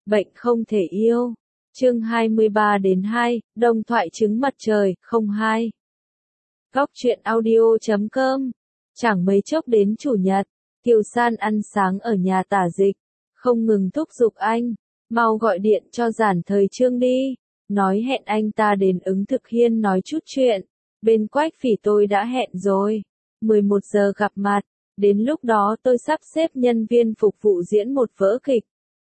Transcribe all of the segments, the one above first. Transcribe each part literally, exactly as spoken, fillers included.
bệnh không thể yêu. Chương hai mươi ba đến hai, đồng thoại trứng mặt trời, không hai. Góc truyện audio chấm com. Chẳng mấy chốc đến chủ nhật, Kiều San ăn sáng ở nhà Tả Dịch, không ngừng thúc giục anh, mau gọi điện cho Giản Thời Chương đi, nói hẹn anh ta đến ứng thực hiên nói chút chuyện, bên Quách Phỉ tôi đã hẹn rồi, mười một giờ gặp mặt, đến lúc đó tôi sắp xếp nhân viên phục vụ diễn một vở kịch.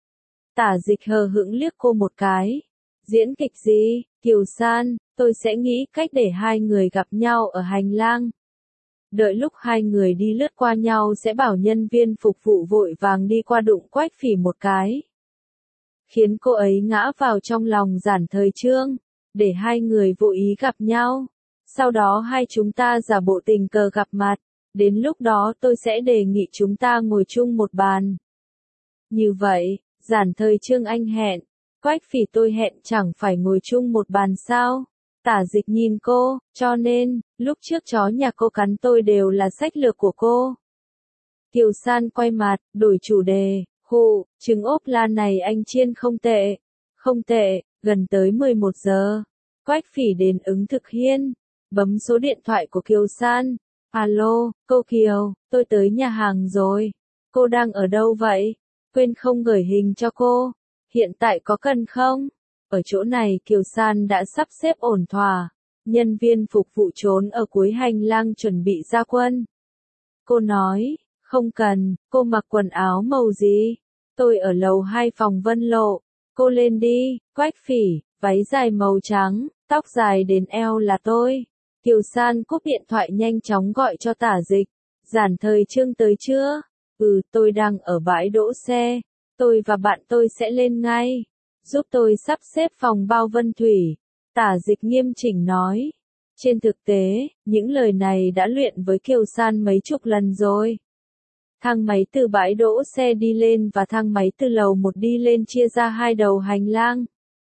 Tả Dịch hờ hững liếc cô một cái, diễn kịch gì, Kiều San, tôi sẽ nghĩ cách để hai người gặp nhau ở hành lang. Đợi lúc hai người đi lướt qua nhau sẽ bảo nhân viên phục vụ vội vàng đi qua đụng Quách Phỉ một cái. Khiến cô ấy ngã vào trong lòng Giản Thời Chương, để hai người vô ý gặp nhau. Sau đó hai chúng ta giả bộ tình cờ gặp mặt, đến lúc đó tôi sẽ đề nghị chúng ta ngồi chung một bàn. Như vậy, Giản Thời Chương anh hẹn, Quách Phỉ tôi hẹn chẳng phải ngồi chung một bàn sao? Tả Dịch nhìn cô, cho nên, lúc trước chó nhà cô cắn tôi đều là sách lược của cô. Kiều San quay mặt, đổi chủ đề, hụ, trứng ốp la này anh chiên không tệ, không tệ, gần tới mười một giờ. Quách Phỉ đến ứng thực hiên, bấm số điện thoại của Kiều San. Alo, cô Kiều, tôi tới nhà hàng rồi. Cô đang ở đâu vậy? Quên không gửi hình cho cô. Hiện tại có cần không? Ở chỗ này Kiều San đã sắp xếp ổn thỏa. Nhân viên phục vụ trốn ở cuối hành lang chuẩn bị ra quân. Cô nói, không cần, cô mặc quần áo màu gì? Tôi ở lầu hai phòng Vân Lộ. Cô lên đi, Quách Phỉ, váy dài màu trắng, tóc dài đến eo là tôi. Kiều San cúp điện thoại nhanh chóng gọi cho Tả Dịch. Giản Thời Chương tới chưa? Ừ, tôi đang ở bãi đỗ xe. Tôi và bạn tôi sẽ lên ngay. Giúp tôi sắp xếp phòng bao Vân Thủy. Tả Dịch nghiêm chỉnh nói. Trên thực tế, những lời này đã luyện với Kiều San mấy chục lần rồi. Thang máy từ bãi đỗ xe đi lên và thang máy từ lầu một đi lên chia ra hai đầu hành lang.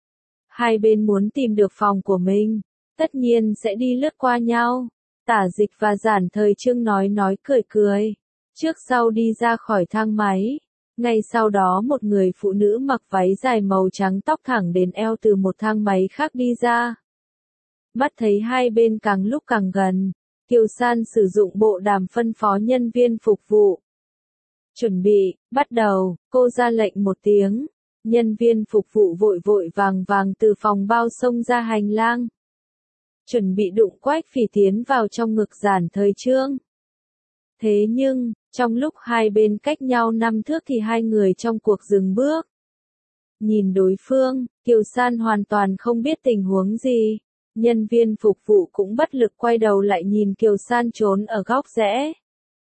Hai bên muốn tìm được phòng của mình, tất nhiên sẽ đi lướt qua nhau. Tả Dịch và Giản Thời Chương nói nói cười cười. Trước sau đi ra khỏi thang máy. Ngay sau đó một người phụ nữ mặc váy dài màu trắng tóc thẳng đến eo từ một thang máy khác đi ra. Mắt thấy hai bên càng lúc càng gần, Kiều San sử dụng bộ đàm phân phó nhân viên phục vụ. Chuẩn bị, bắt đầu, cô ra lệnh một tiếng. Nhân viên phục vụ vội vội vàng vàng từ phòng bao xông ra hành lang. Chuẩn bị đụng Quách Phỉ tiến vào trong ngực Giản Thời Chương. Thế nhưng, trong lúc hai bên cách nhau năm thước thì hai người trong cuộc dừng bước. Nhìn đối phương, Kiều San hoàn toàn không biết tình huống gì. Nhân viên phục vụ cũng bất lực quay đầu lại nhìn Kiều San trốn ở góc rẽ.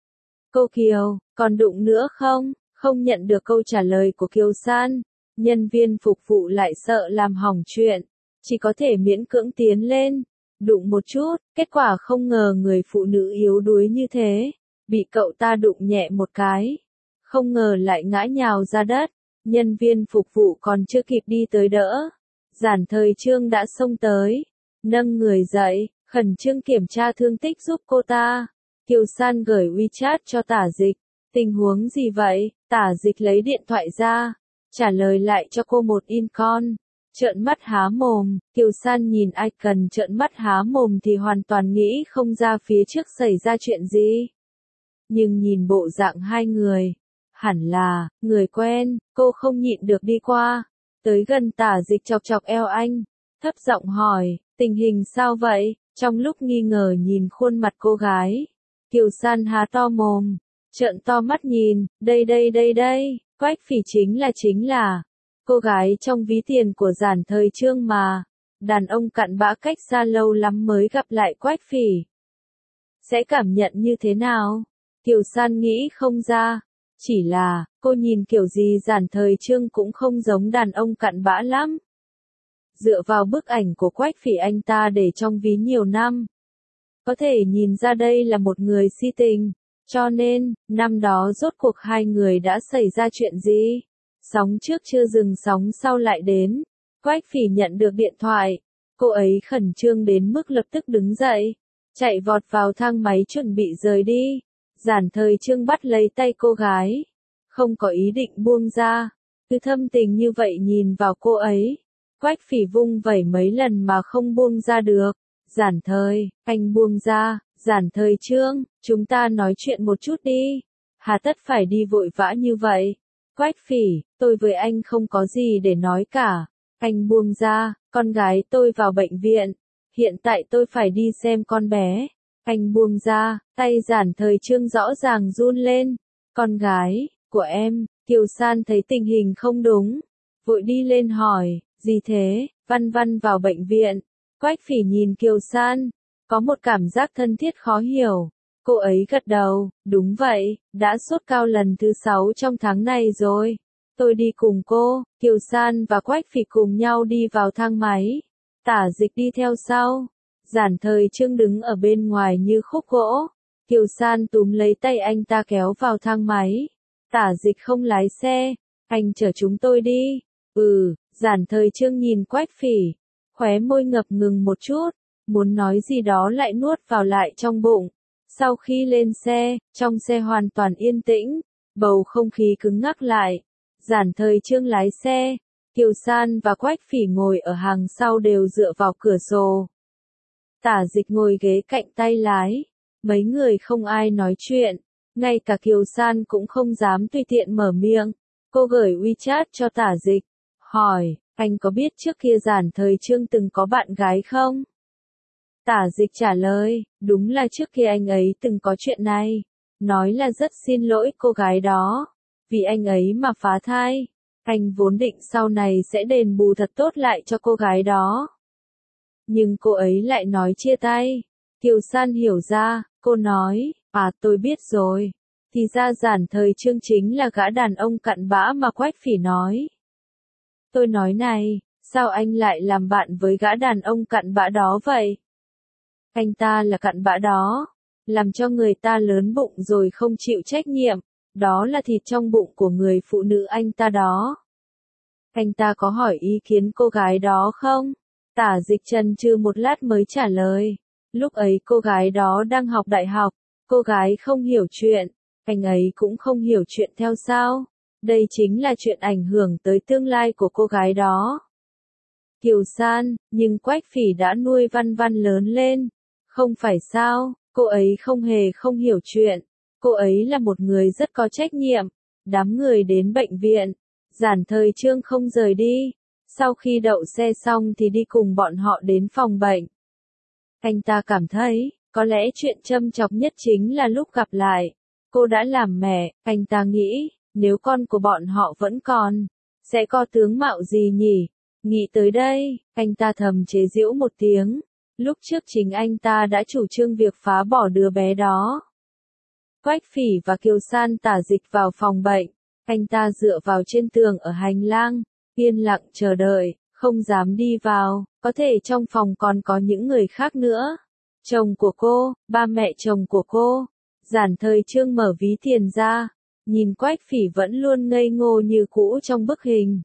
Cô Kiều, còn đụng nữa không? Không nhận được câu trả lời của Kiều San. Nhân viên phục vụ lại sợ làm hỏng chuyện. Chỉ có thể miễn cưỡng tiến lên. Đụng một chút, kết quả không ngờ người phụ nữ yếu đuối như thế. Bị cậu ta đụng nhẹ một cái. Không ngờ lại ngã nhào ra đất. Nhân viên phục vụ còn chưa kịp đi tới đỡ. Giản Thời Chương đã xông tới. Nâng người dậy, khẩn trương kiểm tra thương tích giúp cô ta. Kiều San gửi WeChat cho Tả Dịch. Tình huống gì vậy? Tả Dịch lấy điện thoại ra. Trả lời lại cho cô một in con. Trợn mắt há mồm, Kiều San nhìn ai cần trợn mắt há mồm thì hoàn toàn nghĩ không ra phía trước xảy ra chuyện gì. Nhưng nhìn bộ dạng hai người, hẳn là, người quen, cô không nhịn được đi qua. Tới gần Tả Dịch chọc chọc eo anh, thấp giọng hỏi, tình hình sao vậy? Trong lúc nghi ngờ nhìn khuôn mặt cô gái, Kiều San há to mồm, trợn to mắt nhìn, đây đây đây đây, Quách Phỉ chính là chính là, cô gái trong ví tiền của Giản Thời Chương mà. Đàn ông cặn bã cách xa lâu lắm mới gặp lại Quách Phỉ. Sẽ cảm nhận như thế nào? Kiều San nghĩ không ra. Chỉ là, cô nhìn kiểu gì Giản Thời Chương cũng không giống đàn ông cặn bã lắm. Dựa vào bức ảnh của Quách Phỉ anh ta để trong ví nhiều năm, có thể nhìn ra đây là một người si tình. Cho nên, năm đó rốt cuộc hai người đã xảy ra chuyện gì? Sóng trước chưa dừng sóng sau lại đến. Quách Phỉ nhận được điện thoại. Cô ấy khẩn trương đến mức lập tức đứng dậy. Chạy vọt vào thang máy chuẩn bị rời đi. Giản Thời Chương bắt lấy tay cô gái. Không có ý định buông ra. cứ thâm tình như vậy nhìn vào cô ấy. Quách Phỉ vung vẩy mấy lần mà không buông ra được. Giản Thời, anh buông ra. Giản Thời Trương, chúng ta nói chuyện một chút đi. Hà tất phải đi vội vã như vậy. Quách Phỉ, tôi với anh không có gì để nói cả. Anh buông ra, con gái tôi vào bệnh viện. Hiện tại tôi phải đi xem con bé. Anh buông ra, tay Giản Thời Trương rõ ràng run lên. Con gái của em. Kiều San thấy tình hình không đúng, vội đi lên hỏi, gì thế? Văn Văn vào bệnh viện. Quách Phỉ nhìn Kiều San, có một cảm giác thân thiết khó hiểu. Cô ấy gật đầu, đúng vậy, đã sốt cao lần thứ sáu trong tháng này rồi. Tôi đi cùng cô. Kiều San và Quách Phỉ cùng nhau đi vào thang máy. Tả Dịch đi theo sau. Giản Thời Trương đứng ở bên ngoài như khúc gỗ. Kiều San túm lấy tay anh ta kéo vào thang máy. Tả Dịch không lái xe. Anh chở chúng tôi đi. Ừ, Giản Thời Trương nhìn Quách Phỉ. Khóe môi ngập ngừng một chút. Muốn nói gì đó lại nuốt vào lại trong bụng. Sau khi lên xe, trong xe hoàn toàn yên tĩnh. Bầu không khí cứng ngắc lại. Giản Thời Trương lái xe. Kiều San và Quách Phỉ ngồi ở hàng sau đều dựa vào cửa sổ. Tả Dịch ngồi ghế cạnh tay lái. Mấy người không ai nói chuyện. Ngay cả Kiều San cũng không dám tùy tiện mở miệng. Cô gửi WeChat cho Tả Dịch. Hỏi, anh có biết trước kia Giản Thời Trương từng có bạn gái không? Tả Dịch trả lời, đúng là trước kia anh ấy từng có chuyện này. Nói là rất xin lỗi cô gái đó. Vì anh ấy mà phá thai. Anh vốn định sau này sẽ đền bù thật tốt lại cho cô gái đó. Nhưng cô ấy lại nói chia tay. Kiều San hiểu ra, cô nói, à tôi biết rồi. Thì ra Giản Thời Trương chính là gã đàn ông cặn bã mà Quách Phỉ nói. Tôi nói này, sao anh lại làm bạn với gã đàn ông cặn bã đó vậy? Anh ta là cặn bã đó. Làm cho người ta lớn bụng rồi không chịu trách nhiệm. Đó là thịt trong bụng của người phụ nữ anh ta đó. Anh ta có hỏi ý kiến cô gái đó không? Tả Dịch chần chừ một lát mới trả lời. Lúc ấy cô gái đó đang học đại học. Cô gái không hiểu chuyện. Anh ấy cũng không hiểu chuyện theo sao. Đây chính là chuyện ảnh hưởng tới tương lai của cô gái đó. Kiều San, nhưng Quách Phỉ đã nuôi Văn Văn lớn lên. Không phải sao, cô ấy không hề không hiểu chuyện. Cô ấy là một người rất có trách nhiệm. Đám người đến bệnh viện. Giản Thời Trương không rời đi. Sau khi đậu xe xong thì đi cùng bọn họ đến phòng bệnh. Anh ta cảm thấy, có lẽ chuyện châm chọc nhất chính là lúc gặp lại. Cô đã làm mẹ, anh ta nghĩ, nếu con của bọn họ vẫn còn, sẽ có tướng mạo gì nhỉ? Nghĩ tới đây, anh ta thầm chế giễu một tiếng. Lúc trước chính anh ta đã chủ trương việc phá bỏ đứa bé đó. Quách Phỉ và Kiều San Tả Dịch vào phòng bệnh. Anh ta dựa vào trên tường ở hành lang, yên lặng chờ đợi, không dám đi vào, có thể trong phòng còn có những người khác nữa. Chồng của cô, ba mẹ chồng của cô. Giản Thời Trương mở ví tiền ra, nhìn Quách Phỉ vẫn luôn ngây ngô như cũ trong bức hình.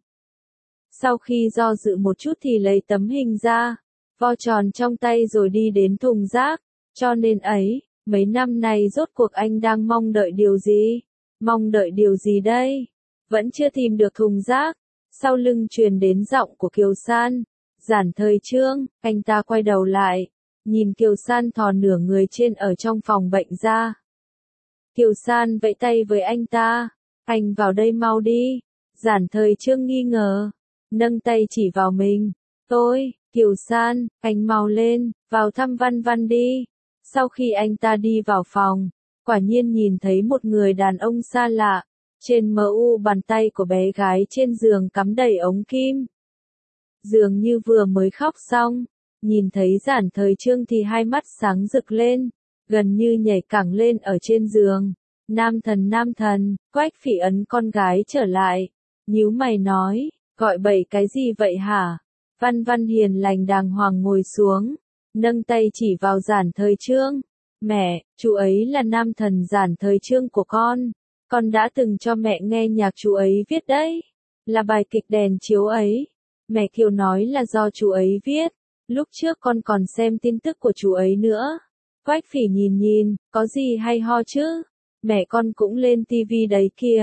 Sau khi do dự một chút thì lấy tấm hình ra, vo tròn trong tay rồi đi đến thùng rác. Cho nên ấy, mấy năm nay rốt cuộc anh đang mong đợi điều gì? Mong đợi điều gì đây? Vẫn chưa tìm được thùng rác. Sau lưng truyền đến giọng của Kiều San. Giản Thời Trương, anh ta quay đầu lại, nhìn Kiều San thò nửa người trên ở trong phòng bệnh ra. Kiều San vẫy tay với anh ta. Anh vào đây mau đi. Giản Thời Trương nghi ngờ, nâng tay chỉ vào mình. Tôi, Kiều San, anh mau lên, vào thăm Văn Văn đi. Sau khi anh ta đi vào phòng, quả nhiên nhìn thấy một người đàn ông xa lạ. Trên mờ u bàn tay của bé gái trên giường cắm đầy ống kim. Dường như vừa mới khóc xong, nhìn thấy Giản Thời Trương thì hai mắt sáng rực lên, gần như nhảy cẳng lên ở trên giường. Nam thần nam thần, Quách Phỉ ấn con gái trở lại, nhíu mày nói, gọi bậy cái gì vậy hả? Văn Văn hiền lành đàng hoàng ngồi xuống, nâng tay chỉ vào Giản Thời Trương. Mẹ, chú ấy là nam thần Giản Thời Trương của con. Con đã từng cho mẹ nghe nhạc chú ấy viết đấy. Là bài kịch đèn chiếu ấy. Mẹ Kiều nói là do chú ấy viết. Lúc trước con còn xem tin tức của chú ấy nữa. Quách Phỉ nhìn nhìn, có gì hay ho chứ? Mẹ con cũng lên tivi đấy kìa.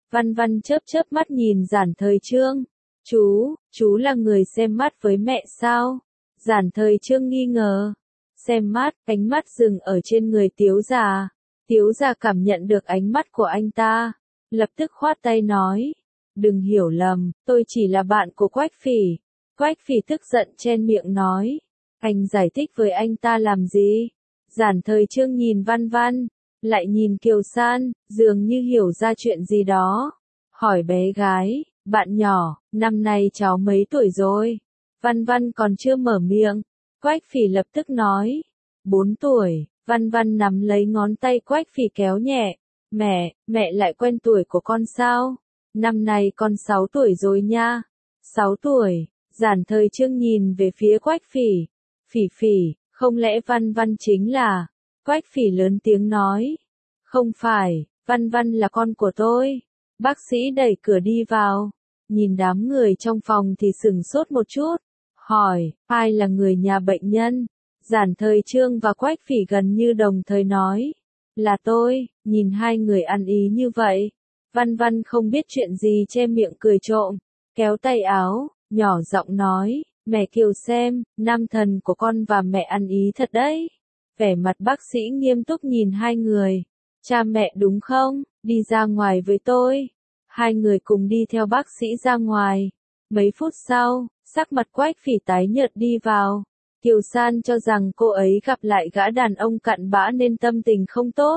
Văn Văn chớp chớp mắt nhìn Giản Thời Trương. Chú, chú là người xem mắt với mẹ sao? Giản Thời Trương nghi ngờ. Xem mắt, ánh mắt dừng ở trên người Tiếu già. Tiếu già cảm nhận được ánh mắt của anh ta. Lập tức khoát tay nói. Đừng hiểu lầm, tôi chỉ là bạn của Quách Phỉ. Quách Phỉ tức giận chen miệng nói. Anh giải thích với anh ta làm gì? Giản Thời Trương nhìn Văn Văn, lại nhìn Kiều San, dường như hiểu ra chuyện gì đó. Hỏi bé gái, bạn nhỏ, năm nay cháu mấy tuổi rồi? Văn Văn còn chưa mở miệng. Quách Phỉ lập tức nói. Bốn tuổi. Văn Văn nắm lấy ngón tay Quách Phỉ kéo nhẹ. Mẹ, mẹ lại quen tuổi của con sao? Năm nay con sáu tuổi rồi nha. Sáu tuổi. Giản Thời Trương nhìn về phía Quách Phỉ. Phỉ Phỉ, không lẽ Văn Văn chính là... Quách Phỉ lớn tiếng nói. Không phải, Văn Văn là con của tôi. Bác sĩ đẩy cửa đi vào. Nhìn đám người trong phòng thì sửng sốt một chút. Hỏi, ai là người nhà bệnh nhân? Giản Thời Trương và Quách Phỉ gần như đồng thời nói. Là tôi. Nhìn hai người ăn ý như vậy. Văn Văn không biết chuyện gì che miệng cười trộm. Kéo tay áo, nhỏ giọng nói. Mẹ Kiều xem, nam thần của con và mẹ ăn ý thật đấy. Vẻ mặt bác sĩ nghiêm túc nhìn hai người. Cha mẹ đúng không? Đi ra ngoài với tôi. Hai người cùng đi theo bác sĩ ra ngoài. Mấy phút sau, sắc mặt Quách Phỉ tái nhợt đi vào. Kiều San cho rằng cô ấy gặp lại gã đàn ông cặn bã nên tâm tình không tốt.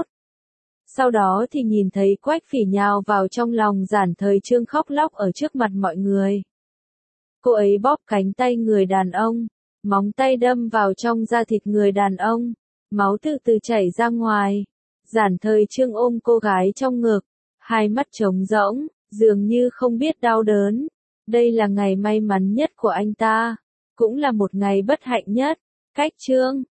Sau đó thì nhìn thấy Quách Phỉ nhào vào trong lòng Giản Thời Trương khóc lóc ở trước mặt mọi người. Cô ấy bóp cánh tay người đàn ông, móng tay đâm vào trong da thịt người đàn ông, máu từ từ chảy ra ngoài. Giản Thời Trương ôm cô gái trong ngực, hai mắt trống rỗng, dường như không biết đau đớn. Đây là ngày may mắn nhất của anh ta, cũng là một ngày bất hạnh nhất. Cách Trương,